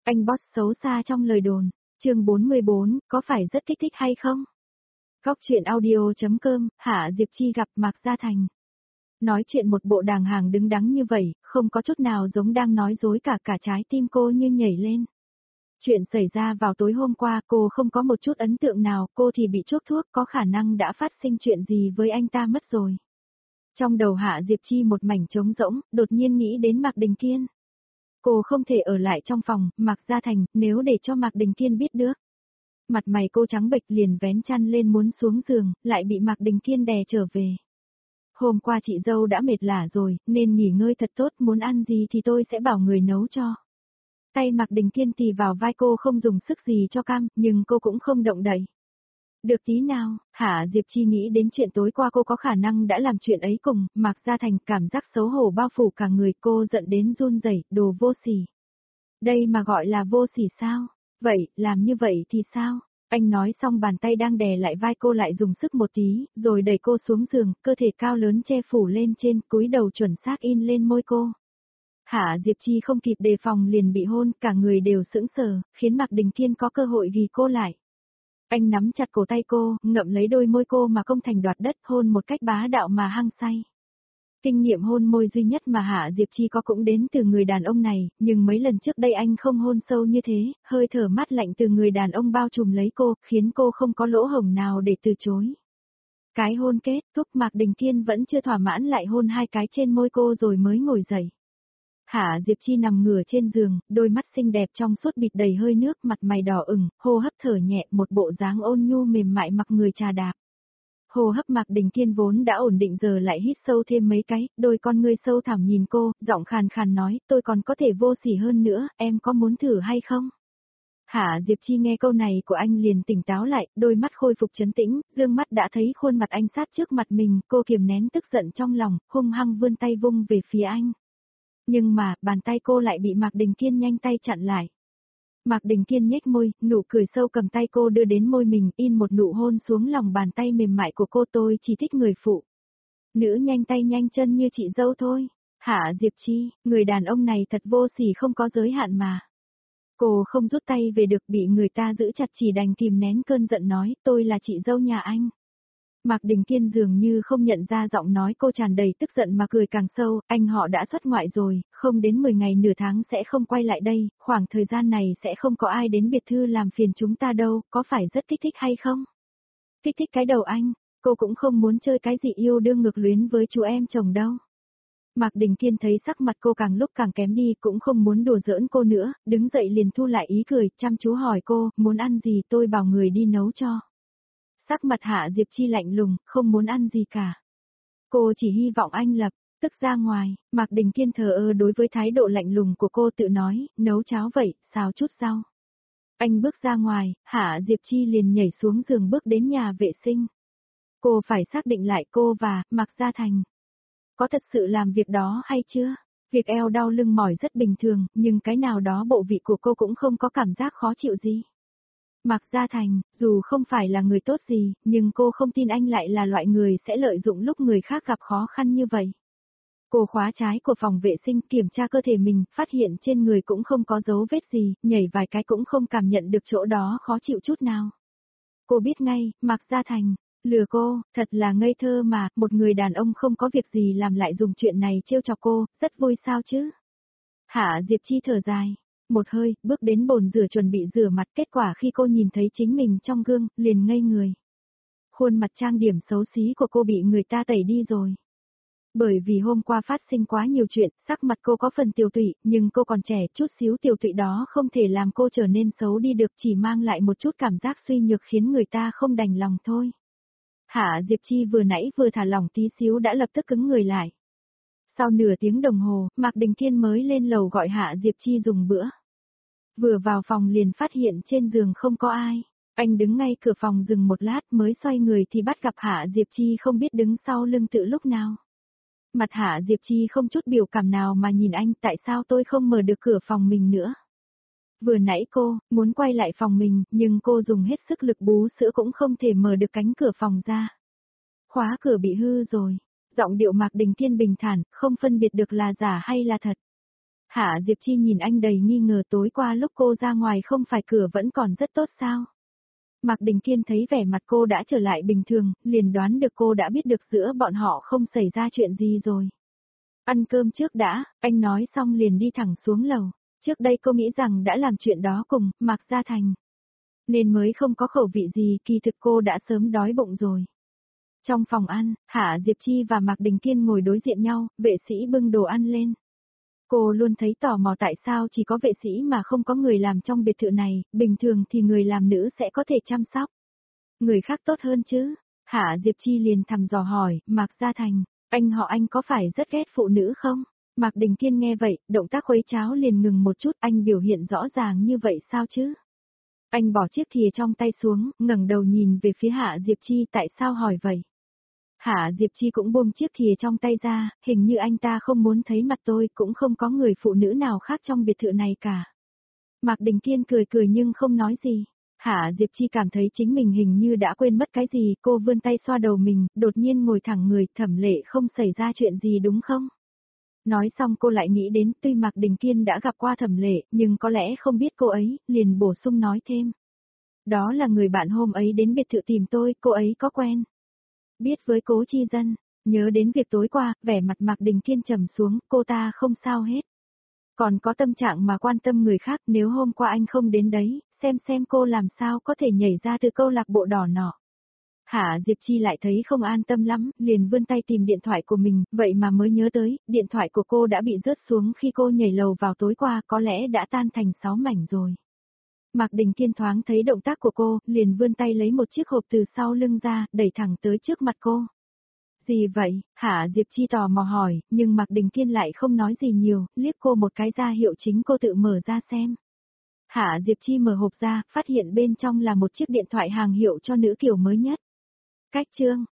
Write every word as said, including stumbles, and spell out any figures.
Anh boss xấu xa trong lời đồn. Chương bốn mươi bốn, có phải rất kích thích hay không? Góc truyện audio.com, Hạ Diệp Chi gặp Mạc Gia Thành. Nói chuyện một bộ đàng hoàng đứng đắn như vậy, không có chút nào giống đang nói dối, cả cả trái tim cô như nhảy lên. Chuyện xảy ra vào tối hôm qua, cô không có một chút ấn tượng nào, cô thì bị chuốc thuốc, có khả năng đã phát sinh chuyện gì với anh ta mất rồi. Trong đầu Hạ Diệp Chi một mảnh trống rỗng, đột nhiên nghĩ đến Mạc Đình Kiên. Cô không thể ở lại trong phòng, Mạc Gia Thành, nếu để cho Mạc Đình Kiên biết được. Mặt mày cô trắng bệch liền vén chăn lên muốn xuống giường, lại bị Mạc Đình Kiên đè trở về. Hôm qua chị dâu đã mệt lả rồi, nên nghỉ ngơi thật tốt, muốn ăn gì thì tôi sẽ bảo người nấu cho. Tay Mạc Đình Kiên tì vào vai cô, không dùng sức gì cho cam, nhưng cô cũng không động đậy. Được tí nào, Hạ Diệp Chi nghĩ đến chuyện tối qua cô có khả năng đã làm chuyện ấy cùng Mạc Gia Thành, cảm giác xấu hổ bao phủ cả người, cô giận đến run rẩy, đồ vô sỉ. Đây mà gọi là vô sỉ sao? Vậy, làm như vậy thì sao? Anh nói xong bàn tay đang đè lại vai cô lại dùng sức một tí, rồi đẩy cô xuống giường, cơ thể cao lớn che phủ lên trên, cúi đầu chuẩn xác in lên môi cô. Hạ Diệp Chi không kịp đề phòng liền bị hôn, cả người đều sững sờ, khiến Mạc Đình Kiên có cơ hội ghi cô lại. Anh nắm chặt cổ tay cô, ngậm lấy đôi môi cô mà không thành đoạt đất, hôn một cách bá đạo mà hăng say. Kinh nghiệm hôn môi duy nhất mà Hạ Diệp Chi có cũng đến từ người đàn ông này, nhưng mấy lần trước đây anh không hôn sâu như thế, hơi thở mát lạnh từ người đàn ông bao trùm lấy cô, khiến cô không có lỗ hổng nào để từ chối. Cái hôn kết thúc, Mạc Đình Kiên vẫn chưa thỏa mãn lại hôn hai cái trên môi cô rồi mới ngồi dậy. Hạ Diệp Chi nằm ngửa trên giường, đôi mắt xinh đẹp trong suốt bịt đầy hơi nước, mặt mày đỏ ửng, hô hấp thở nhẹ, một bộ dáng ôn nhu mềm mại mặc người trà đạp. Hô hấp Mạc Đình Kiên vốn đã ổn định giờ lại hít sâu thêm mấy cái, đôi con ngươi sâu thẳm nhìn cô, giọng khàn khàn nói, tôi còn có thể vô sỉ hơn nữa, em có muốn thử hay không? Hạ Diệp Chi nghe câu này của anh liền tỉnh táo lại, đôi mắt khôi phục trấn tĩnh, dương mắt đã thấy khuôn mặt anh sát trước mặt mình, cô kiềm nén tức giận trong lòng, hung hăng vươn tay vung về phía anh. Nhưng mà, bàn tay cô lại bị Mạc Đình Kiên nhanh tay chặn lại. Mạc Đình Kiên nhếch môi, nụ cười sâu cầm tay cô đưa đến môi mình, in một nụ hôn xuống lòng bàn tay mềm mại của cô. Tôi chỉ thích người phụ nữ nhanh tay nhanh chân như chị dâu thôi. Hạ Diệp Chi, người đàn ông này thật vô sỉ không có giới hạn mà. Cô không rút tay về được, bị người ta giữ chặt chỉ đành kìm nén cơn giận nói, tôi là chị dâu nhà anh. Mạc Đình Kiên dường như không nhận ra giọng nói cô tràn đầy tức giận mà cười càng sâu, anh họ đã xuất ngoại rồi, không đến mười ngày nửa tháng sẽ không quay lại đây, khoảng thời gian này sẽ không có ai đến biệt thư làm phiền chúng ta đâu, có phải rất kích thích hay không? Kích thích cái đầu anh, cô cũng không muốn chơi cái gì yêu đương ngược luyến với chú em chồng đâu. Mạc Đình Kiên thấy sắc mặt cô càng lúc càng kém đi, cũng không muốn đùa giỡn cô nữa, đứng dậy liền thu lại ý cười, chăm chú hỏi cô, muốn ăn gì tôi bảo người đi nấu cho. Sắc mặt Hạ Diệp Chi lạnh lùng, không muốn ăn gì cả. Cô chỉ hy vọng anh lập tức ra ngoài, Mạc Đình Kiên thờ ơ đối với thái độ lạnh lùng của cô, tự nói, nấu cháo vậy, xào chút rau. Anh bước ra ngoài, Hạ Diệp Chi liền nhảy xuống giường bước đến nhà vệ sinh. Cô phải xác định lại cô và Mạc Gia Thành có thật sự làm việc đó hay chưa. Việc eo đau lưng mỏi rất bình thường, nhưng cái nào đó bộ vị của cô cũng không có cảm giác khó chịu gì. Mạc Gia Thành, dù không phải là người tốt gì, nhưng cô không tin anh lại là loại người sẽ lợi dụng lúc người khác gặp khó khăn như vậy. Cô khóa trái của phòng vệ sinh, kiểm tra cơ thể mình, phát hiện trên người cũng không có dấu vết gì, nhảy vài cái cũng không cảm nhận được chỗ đó khó chịu chút nào. Cô biết ngay, Mạc Gia Thành lừa cô, thật là ngây thơ mà, một người đàn ông không có việc gì làm lại dùng chuyện này trêu chọc cô, rất vui sao chứ. Hạ Diệp Chi thở dài. Một hơi, bước đến bồn rửa chuẩn bị rửa mặt, kết quả khi cô nhìn thấy chính mình trong gương, liền ngây người. Khuôn mặt trang điểm xấu xí của cô bị người ta tẩy đi rồi. Bởi vì hôm qua phát sinh quá nhiều chuyện, sắc mặt cô có phần tiều tụy, nhưng cô còn trẻ, chút xíu tiều tụy đó không thể làm cô trở nên xấu đi được, chỉ mang lại một chút cảm giác suy nhược khiến người ta không đành lòng thôi. Hạ Diệp Chi vừa nãy vừa thả lỏng tí xíu đã lập tức cứng người lại. Sau nửa tiếng đồng hồ, Mạc Đình Kiên mới lên lầu gọi Hạ Diệp Chi dùng bữa. Vừa vào phòng liền phát hiện trên giường không có ai. Anh đứng ngay cửa phòng dừng một lát mới xoay người thì bắt gặp Hạ Diệp Chi không biết đứng sau lưng tự lúc nào. Mặt Hạ Diệp Chi không chút biểu cảm nào mà nhìn anh, tại sao tôi không mở được cửa phòng mình nữa. Vừa nãy cô muốn quay lại phòng mình, nhưng cô dùng hết sức lực bú sữa cũng không thể mở được cánh cửa phòng ra. Khóa cửa bị hư rồi. Giọng điệu Mạc Đình Kiên bình thản, không phân biệt được là giả hay là thật. Hạ Diệp Chi nhìn anh đầy nghi ngờ, tối qua lúc cô ra ngoài không phải cửa vẫn còn rất tốt sao? Mạc Đình Kiên thấy vẻ mặt cô đã trở lại bình thường, liền đoán được cô đã biết được giữa bọn họ không xảy ra chuyện gì rồi. Ăn cơm trước đã, anh nói xong liền đi thẳng xuống lầu. Trước đây cô nghĩ rằng đã làm chuyện đó cùng Mạc Gia Thành, nên mới không có khẩu vị gì, kỳ thực cô đã sớm đói bụng rồi. Trong phòng ăn, Hạ Diệp Chi và Mạc Đình Kiên ngồi đối diện nhau, vệ sĩ bưng đồ ăn lên. Cô luôn thấy tò mò tại sao chỉ có vệ sĩ mà không có người làm trong biệt thự này, bình thường thì người làm nữ sẽ có thể chăm sóc người khác tốt hơn chứ. Hạ Diệp Chi liền thầm dò hỏi, Mạc Gia Thành, anh họ anh có phải rất ghét phụ nữ không? Mạc Đình Kiên nghe vậy, động tác khuấy cháo liền ngừng một chút, anh biểu hiện rõ ràng như vậy sao chứ? Anh bỏ chiếc thìa trong tay xuống, ngẩng đầu nhìn về phía Hạ Diệp Chi, tại sao hỏi vậy? Hạ Diệp Chi cũng buông chiếc thìa trong tay ra, hình như anh ta không muốn thấy mặt tôi, cũng không có người phụ nữ nào khác trong biệt thự này cả. Mạc Đình Kiên cười cười nhưng không nói gì. Hạ Diệp Chi cảm thấy chính mình hình như đã quên mất cái gì, cô vươn tay xoa đầu mình, đột nhiên ngồi thẳng người, Thẩm Lệ không xảy ra chuyện gì đúng không? Nói xong cô lại nghĩ đến, tuy Mạc Đình Kiên đã gặp qua Thẩm Lệ, nhưng có lẽ không biết cô ấy, liền bổ sung nói thêm. Đó là người bạn hôm ấy đến biệt thự tìm tôi, cô ấy có quen biết với Cố Chi Dân. Nhớ đến việc tối qua, vẻ mặt Mạc Đình Kiên trầm xuống, cô ta không sao hết. Còn có tâm trạng mà quan tâm người khác, nếu hôm qua anh không đến đấy, xem xem cô làm sao có thể nhảy ra từ câu lạc bộ đỏ nọ. Hạ Diệp Chi lại thấy không an tâm lắm, liền vươn tay tìm điện thoại của mình, vậy mà mới nhớ tới, điện thoại của cô đã bị rớt xuống khi cô nhảy lầu vào tối qua, có lẽ đã tan thành sáu mảnh rồi. Mạc Đình Kiên thoáng thấy động tác của cô, liền vươn tay lấy một chiếc hộp từ sau lưng ra, đẩy thẳng tới trước mặt cô. Gì vậy? Hạ Diệp Chi tò mò hỏi, nhưng Mạc Đình Kiên lại không nói gì nhiều, liếc cô một cái ra hiệu chính cô tự mở ra xem. Hạ Diệp Chi mở hộp ra, phát hiện bên trong là một chiếc điện thoại hàng hiệu cho nữ kiểu mới nhất. Cách chương